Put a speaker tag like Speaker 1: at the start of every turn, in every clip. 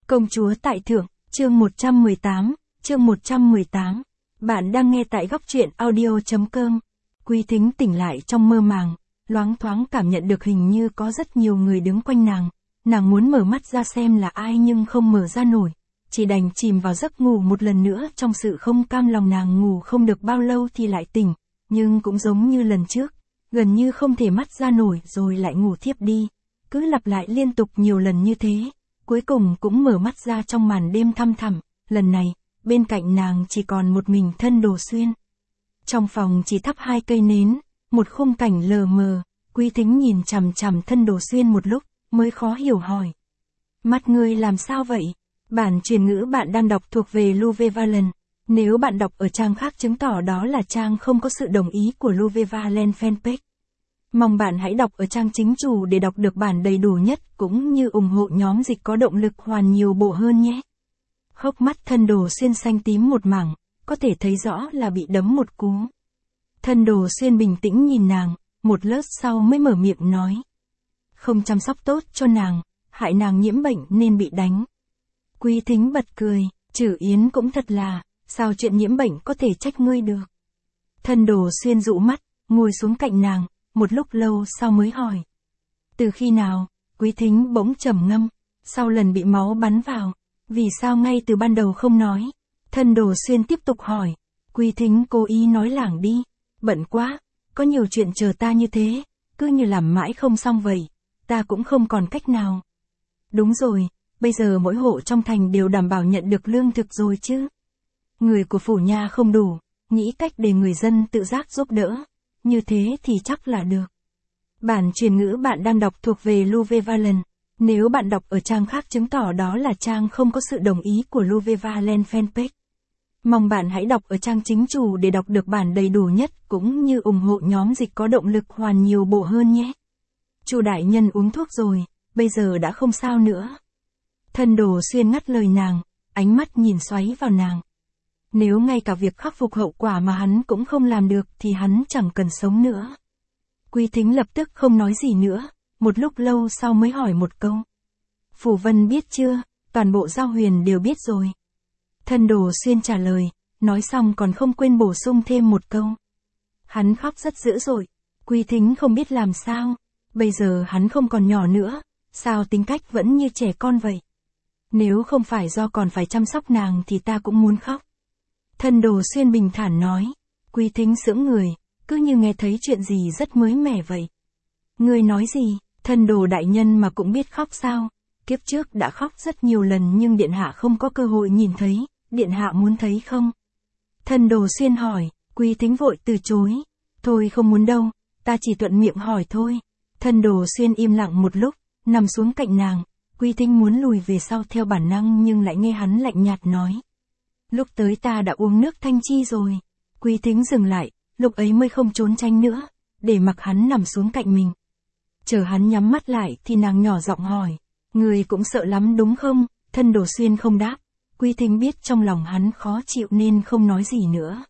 Speaker 1: Công chúa tại thượng, chương 118, chương 118. Bạn đang nghe tại góc truyện audio.com. Quý Thính tỉnh lại trong mơ màng, loáng thoáng cảm nhận được hình như có rất nhiều người đứng quanh nàng. Nàng muốn mở mắt ra xem là ai nhưng không mở ra nổi. Chỉ đành chìm vào giấc ngủ một lần nữa trong sự không cam lòng. Nàng ngủ không được bao lâu thì lại tỉnh, nhưng cũng giống như lần trước, gần như không thể mắt ra nổi rồi lại ngủ thiếp đi. Cứ lặp lại liên tục nhiều lần như thế, cuối cùng cũng mở mắt ra trong màn đêm thăm thẳm. Lần này, bên cạnh nàng chỉ còn một mình Thân Đồ Xuyên. Trong phòng chỉ thắp 2 cây nến, một khung cảnh lờ mờ. Quý Thính nhìn chằm chằm Thân Đồ Xuyên một lúc, mới khó hiểu hỏi. Mắt ngươi làm sao vậy? Bản truyền ngữ bạn đang đọc thuộc về Louve Valen. Nếu bạn đọc ở trang khác chứng tỏ đó là trang không có sự đồng ý của Louve Valen fanpage. Mong bạn hãy đọc ở trang chính chủ để đọc được bản đầy đủ nhất cũng như ủng hộ nhóm dịch có động lực hoàn nhiều bộ hơn nhé. Hốc mắt Thân Đồ Xuyên xanh tím một mảng, có thể thấy rõ là bị đấm một cú. Thân Đồ Xuyên bình tĩnh nhìn nàng, một lát sau mới mở miệng nói. Không chăm sóc tốt cho nàng, hại nàng nhiễm bệnh nên bị đánh. Quý Thính bật cười, Trử Yến cũng thật là, sao chuyện nhiễm bệnh có thể trách ngươi được. Thân Đồ Xuyên dụ mắt, ngồi xuống cạnh nàng, một lúc lâu sau mới hỏi. Từ khi nào? Quý Thính bỗng trầm ngâm, sau lần bị máu bắn vào, vì sao ngay từ ban đầu không nói? Thân Đồ Xuyên tiếp tục hỏi. Quý Thính cố ý nói lảng đi, bận quá, có nhiều chuyện chờ ta như thế, cứ như làm mãi không xong vậy, ta cũng không còn cách nào. Đúng rồi, bây giờ mỗi hộ trong thành đều đảm bảo nhận được lương thực rồi chứ. Người của phủ nha không đủ, nghĩ cách để người dân tự giác giúp đỡ, như thế thì chắc là được. Bản truyền ngữ bạn đang đọc thuộc về Louve Valen. Nếu bạn đọc ở trang khác chứng tỏ đó là trang không có sự đồng ý của Louve Valen fanpage. Mong bạn hãy đọc ở trang chính chủ để đọc được bản đầy đủ nhất cũng như ủng hộ nhóm dịch có động lực hoàn nhiều bộ hơn nhé. Chu đại nhân uống thuốc rồi, bây giờ đã không sao nữa. Thân Đồ Xuyên ngắt lời nàng, ánh mắt nhìn xoáy vào nàng. Nếu ngay cả việc khắc phục hậu quả mà hắn cũng không làm được thì hắn chẳng cần sống nữa. Quý Thính lập tức không nói gì nữa, một lúc lâu sau mới hỏi một câu. Phủ Vân biết chưa? Toàn bộ Giao Huyền đều biết rồi. Thân Đồ Xuyên trả lời, nói xong còn không quên bổ sung thêm một câu. Hắn khóc rất dữ dội. Quý Thính không biết làm sao, bây giờ hắn không còn nhỏ nữa, sao tính cách vẫn như trẻ con vậy? Nếu không phải do còn phải chăm sóc nàng thì ta cũng muốn khóc. Thân Đồ Xuyên bình thản nói. Quý Thính sững người, cứ như nghe thấy chuyện gì rất mới mẻ vậy. Ngươi nói gì? Thân Đồ đại nhân mà cũng biết khóc sao? Kiếp trước đã khóc rất nhiều lần nhưng điện hạ không có cơ hội nhìn thấy, điện hạ muốn thấy không? Thân Đồ Xuyên hỏi. Quý Thính vội từ chối. Thôi không muốn đâu, ta chỉ thuận miệng hỏi thôi. Thân Đồ Xuyên im lặng một lúc, nằm xuống cạnh nàng. Quý Thính muốn lùi về sau theo bản năng nhưng lại nghe hắn lạnh nhạt nói. Lúc tới ta đã uống nước thanh chi rồi. Quý Thính dừng lại, lúc ấy mới không trốn tránh nữa, để mặc hắn nằm xuống cạnh mình. Chờ hắn nhắm mắt lại thì nàng nhỏ giọng hỏi. Người cũng sợ lắm đúng không? Thân Đồ Xuyên không đáp. Quý Thính biết trong lòng hắn khó chịu nên không nói gì nữa.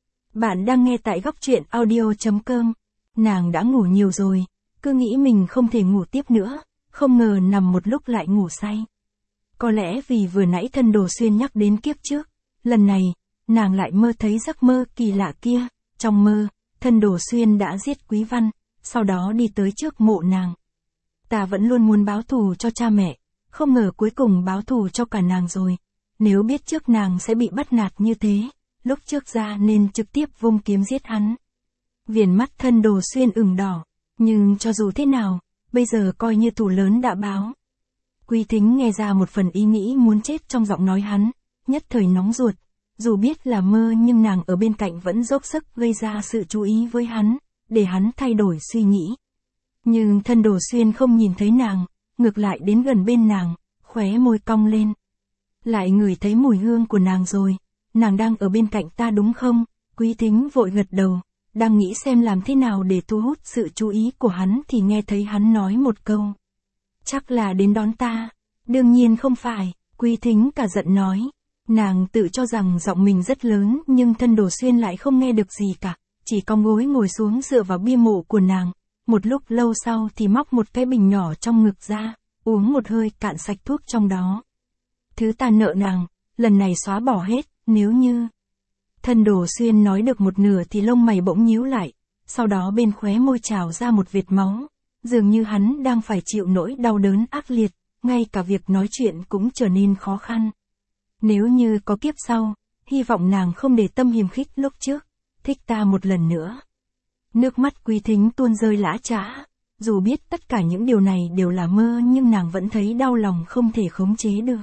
Speaker 1: Bạn đang nghe tại góc truyện audio.com. Nàng đã ngủ nhiều rồi, cứ nghĩ mình không thể ngủ tiếp nữa, không ngờ nằm một lúc lại ngủ say. Có lẽ vì vừa nãy Thân Đồ Xuyên nhắc đến kiếp trước, lần này, nàng lại mơ thấy giấc mơ kỳ lạ kia. Trong mơ, Thân Đồ Xuyên đã giết Quý Văn, sau đó đi tới trước mộ nàng. Ta vẫn luôn muốn báo thù cho cha mẹ, không ngờ cuối cùng báo thù cho cả nàng rồi. Nếu biết trước nàng sẽ bị bắt nạt như thế, lúc trước ra nên trực tiếp vung kiếm giết hắn. Viền mắt Thân Đồ Xuyên ửng đỏ, nhưng cho dù thế nào, bây giờ coi như thù lớn đã báo. Quý Thính nghe ra một phần ý nghĩ muốn chết trong giọng nói hắn, nhất thời nóng ruột. Dù biết là mơ nhưng nàng ở bên cạnh vẫn dốc sức gây ra sự chú ý với hắn, để hắn thay đổi suy nghĩ. Nhưng Thân Đồ Xuyên không nhìn thấy nàng, ngược lại đến gần bên nàng, khóe môi cong lên. Lại ngửi thấy mùi hương của nàng rồi, nàng đang ở bên cạnh ta đúng không? Quý Thính vội gật đầu, đang nghĩ xem làm thế nào để thu hút sự chú ý của hắn thì nghe thấy hắn nói một câu. Chắc là đến đón ta. Đương nhiên không phải, Quý Thính cả giận nói. Nàng tự cho rằng giọng mình rất lớn nhưng Thân Đồ Xuyên lại không nghe được gì cả, chỉ cong gối ngồi xuống dựa vào bia mộ của nàng. Một lúc lâu sau thì móc một cái bình nhỏ trong ngực ra, uống một hơi cạn sạch thuốc trong đó. Thứ ta nợ nàng, lần này xóa bỏ hết, nếu như... Thân Đồ Xuyên nói được một nửa thì lông mày bỗng nhíu lại, sau đó bên khóe môi trào ra một vệt máu, dường như hắn đang phải chịu nỗi đau đớn ác liệt, ngay cả việc nói chuyện cũng trở nên khó khăn. Nếu như có kiếp sau, hy vọng nàng không để tâm hiềm khích lúc trước, thích ta một lần nữa. Nước mắt Quý Thính tuôn rơi lã chã, dù biết tất cả những điều này đều là mơ nhưng nàng vẫn thấy đau lòng không thể khống chế được.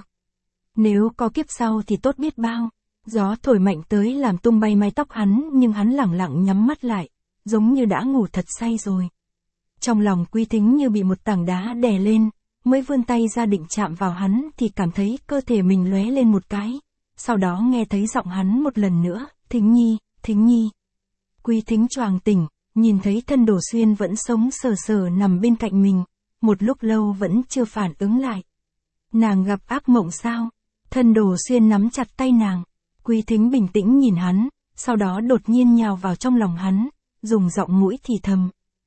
Speaker 1: Nếu có kiếp sau thì tốt biết bao. Gió thổi mạnh tới làm tung bay mái tóc hắn nhưng hắn lẳng lặng nhắm mắt lại, giống như đã ngủ thật say rồi. Trong lòng Quý Thính như bị một tảng đá đè lên, mới vươn tay ra định chạm vào hắn thì cảm thấy cơ thể mình lóe lên một cái. Sau đó nghe thấy giọng hắn một lần nữa, Thính Nhi, Thính Nhi. Quý Thính choàng tỉnh, nhìn thấy Thân Đồ Xuyên vẫn sống sờ sờ nằm bên cạnh mình, một lúc lâu vẫn chưa phản ứng lại. Nàng gặp ác mộng sao? Thân Đồ Xuyên nắm chặt tay nàng. Quý Thính bình tĩnh nhìn hắn, sau đó đột nhiên nhào vào trong lòng hắn, dùng giọng mũi thì thầm.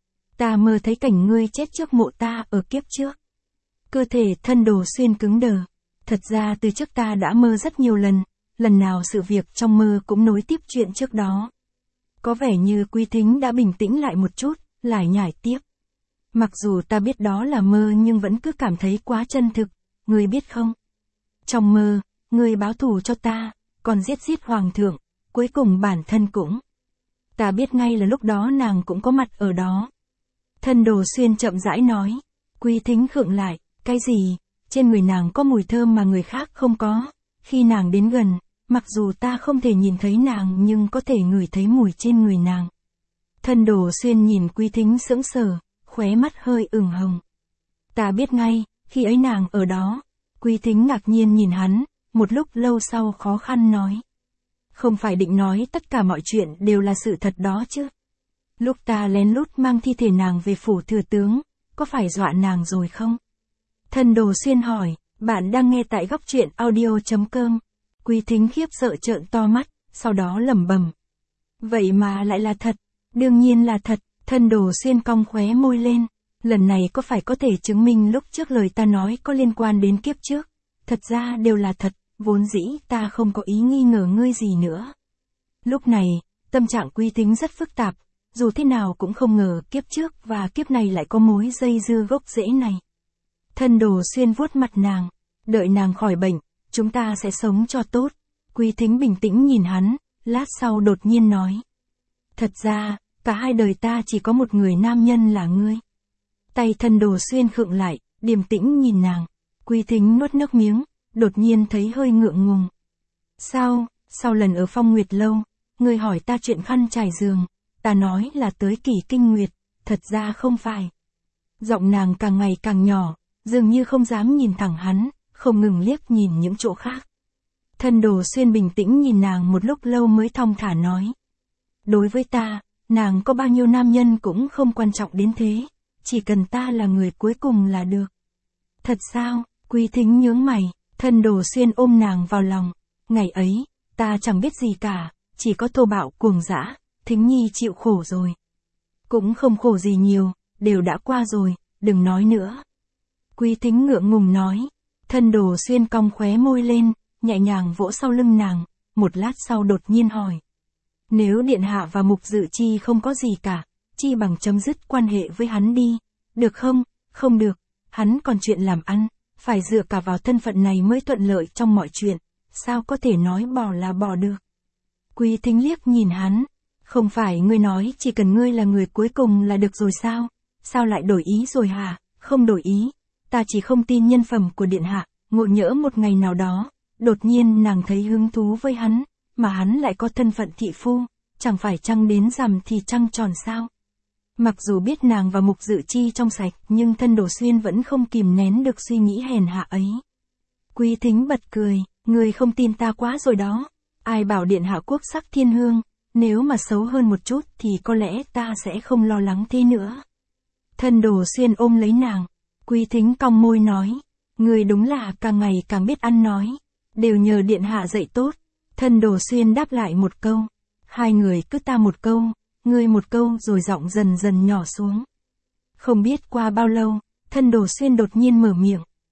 Speaker 1: Ta mơ thấy cảnh ngươi chết trước mộ ta ở kiếp trước. Cơ thể Thân Đồ Xuyên cứng đờ. Thật ra từ trước ta đã mơ rất nhiều lần nào sự việc trong mơ cũng nối tiếp chuyện trước đó. Có vẻ như Quý Thính đã bình tĩnh lại một chút, lải nhải tiếp. Mặc dù ta biết đó là mơ nhưng vẫn cứ cảm thấy quá chân thực, ngươi biết không? Trong mơ, ngươi báo thù cho ta, còn giết hoàng thượng, cuối cùng bản thân cũng. Ta biết ngay là lúc đó nàng cũng có mặt ở đó. Thân Đồ Xuyên chậm rãi nói. Quý Thính khựng lại, cái gì? Trên người nàng có mùi thơm mà người khác không có. Khi nàng đến gần, mặc dù ta không thể nhìn thấy nàng nhưng có thể ngửi thấy mùi trên người nàng. Thân Đồ Xuyên nhìn Quý Thính sững sờ, khóe mắt hơi ửng hồng. Ta biết ngay, khi ấy nàng ở đó. Quý Thính ngạc nhiên nhìn hắn, một lúc lâu sau khó khăn nói. Không phải định nói tất cả mọi chuyện đều là sự thật đó chứ. Lúc ta lén lút mang thi thể nàng về phủ thừa tướng, có phải dọa nàng rồi không? Thân Đồ Xuyên hỏi, bạn đang nghe tại góc truyện audio.com. Quý Thính khiếp sợ trợn to mắt, sau đó lẩm bẩm. Vậy mà lại là thật, đương nhiên là thật. Thân Đồ Xuyên cong khóe môi lên. Lần này có phải có thể chứng minh lúc trước lời ta nói có liên quan đến kiếp trước? Thật ra đều là thật, vốn dĩ ta không có ý nghi ngờ ngươi gì nữa. Lúc này, tâm trạng Quý Thính rất phức tạp, dù thế nào cũng không ngờ kiếp trước và kiếp này lại có mối dây dưa gốc rễ này. Thân Đồ Xuyên vuốt mặt nàng, đợi nàng khỏi bệnh, chúng ta sẽ sống cho tốt. Quý Thính bình tĩnh nhìn hắn, lát sau đột nhiên nói. Thật ra, cả hai đời ta chỉ có một người nam nhân là ngươi. Tay Thân Đồ Xuyên khựng lại, điềm tĩnh nhìn nàng. Quý Thính nuốt nước miếng, đột nhiên thấy hơi ngượng ngùng. Sau lần ở Phong Nguyệt Lâu, ngươi hỏi ta chuyện khăn trải giường, ta nói là tới Kỷ Kinh Nguyệt, thật ra không phải. Giọng nàng càng ngày càng nhỏ, dường như không dám nhìn thẳng hắn, không ngừng liếc nhìn những chỗ khác. Thân Đồ Xuyên bình tĩnh nhìn nàng một lúc lâu mới thong thả nói. Đối với ta, nàng có bao nhiêu nam nhân cũng không quan trọng đến thế, chỉ cần ta là người cuối cùng là được. Thật sao? Quý Thính nhướng mày, Thân Đồ Xuyên ôm nàng vào lòng. Ngày ấy, ta chẳng biết gì cả, chỉ có thô bạo cuồng dã, Thính Nhi chịu khổ rồi. Cũng không khổ gì nhiều, đều đã qua rồi, đừng nói nữa. Quý Thính ngượng ngùng nói. Thân Đồ Xuyên cong khóe môi lên, nhẹ nhàng vỗ sau lưng nàng, một lát sau đột nhiên hỏi. Nếu điện hạ và Mục Dự Chi không có gì cả, chi bằng chấm dứt quan hệ với hắn đi, được không? Không được, hắn còn chuyện làm ăn, phải dựa cả vào thân phận này mới thuận lợi trong mọi chuyện, sao có thể nói bỏ là bỏ được. Quý Thính liếc nhìn hắn, không phải ngươi nói chỉ cần ngươi là người cuối cùng là được rồi sao? Sao lại đổi ý rồi hả? Không đổi ý, ta chỉ không tin nhân phẩm của điện hạ, ngộ nhỡ một ngày nào đó, đột nhiên nàng thấy hứng thú với hắn, mà hắn lại có thân phận thị phu, chẳng phải trăng đến rằm thì trăng tròn sao? Mặc dù biết nàng và Mục Dự Chi trong sạch, nhưng Thân Đồ Xuyên vẫn không kìm nén được suy nghĩ hèn hạ ấy. Quý Thính bật cười, ngươi không tin ta quá rồi đó. Ai bảo điện hạ quốc sắc thiên hương, nếu mà xấu hơn một chút thì có lẽ ta sẽ không lo lắng thế nữa. Thân Đồ Xuyên ôm lấy nàng, Quý Thính cong môi nói, ngươi đúng là càng ngày càng biết ăn nói, đều nhờ điện hạ dạy tốt. Thân Đồ Xuyên đáp lại một câu, hai người cứ ta một câu, ngươi một câu rồi giọng dần dần nhỏ xuống. Không biết qua bao lâu, Thân Đồ Xuyên đột nhiên mở miệng.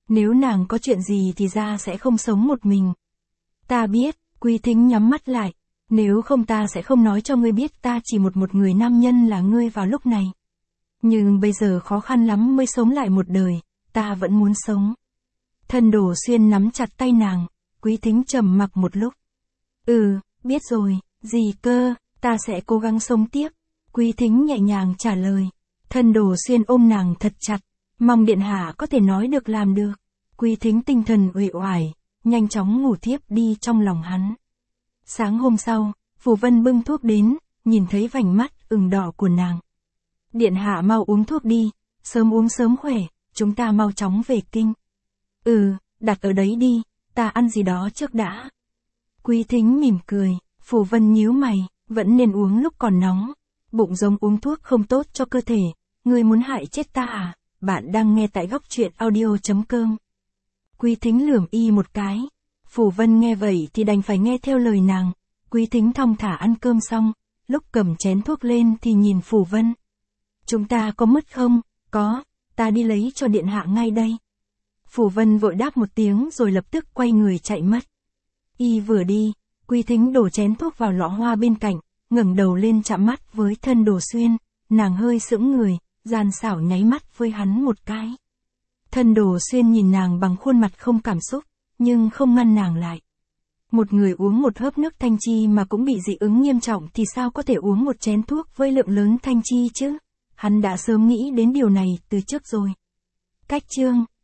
Speaker 1: Nếu nàng có chuyện gì thì ra sẽ không sống một mình. Ta biết, Quý Thính nhắm mắt lại. Nếu không ta sẽ không nói cho ngươi biết ta chỉ một người nam nhân là ngươi vào lúc này. Nhưng bây giờ khó khăn lắm mới sống lại một đời, ta vẫn muốn sống. Thân Đồ Xuyên nắm chặt tay nàng, Quý Thính trầm mặc một lúc. Biết rồi, gì cơ, ta sẽ cố gắng sống tiếp. Quý Thính nhẹ nhàng trả lời. Thân Đồ Xuyên ôm nàng thật chặt, mong điện hạ có thể nói được làm được. Quý Thính tinh thần uể oải, nhanh chóng ngủ thiếp đi trong lòng hắn. Sáng hôm sau, Phù Vân bưng thuốc đến, nhìn thấy vành mắt ửng đỏ của nàng. Điện hạ mau uống thuốc đi, sớm uống sớm khỏe, chúng ta mau chóng về kinh. Đặt ở đấy đi, ta ăn gì đó trước đã. Quý Thính mỉm cười, Phù Vân nhíu mày, vẫn nên uống lúc còn nóng. Bụng giống uống thuốc không tốt cho cơ thể, ngươi muốn hại chết ta à? Bạn đang nghe tại góc truyện audio.com. Quý Thính lườm y một cái. Phù Vân nghe vậy thì đành phải nghe theo lời nàng. Quý Thính thong thả ăn cơm xong, lúc cầm chén thuốc lên thì nhìn Phù Vân. Chúng ta có mứt không? Có, ta đi lấy cho điện hạ ngay đây. Phù Vân vội đáp một tiếng rồi lập tức quay người chạy mất. Y vừa đi, Quý Thính đổ chén thuốc vào lọ hoa bên cạnh, ngẩng đầu lên chạm mắt với Thân Đồ Xuyên, nàng hơi sững người, gian xảo nháy mắt với hắn một cái. Thân Đồ Xuyên nhìn nàng bằng khuôn mặt không cảm xúc, nhưng không ngăn nàng lại. Một người uống một hớp nước thanh chi mà cũng bị dị ứng nghiêm trọng thì sao có thể uống một chén thuốc với lượng lớn thanh chi chứ? Hắn đã sớm nghĩ đến điều này từ trước rồi. Cách chương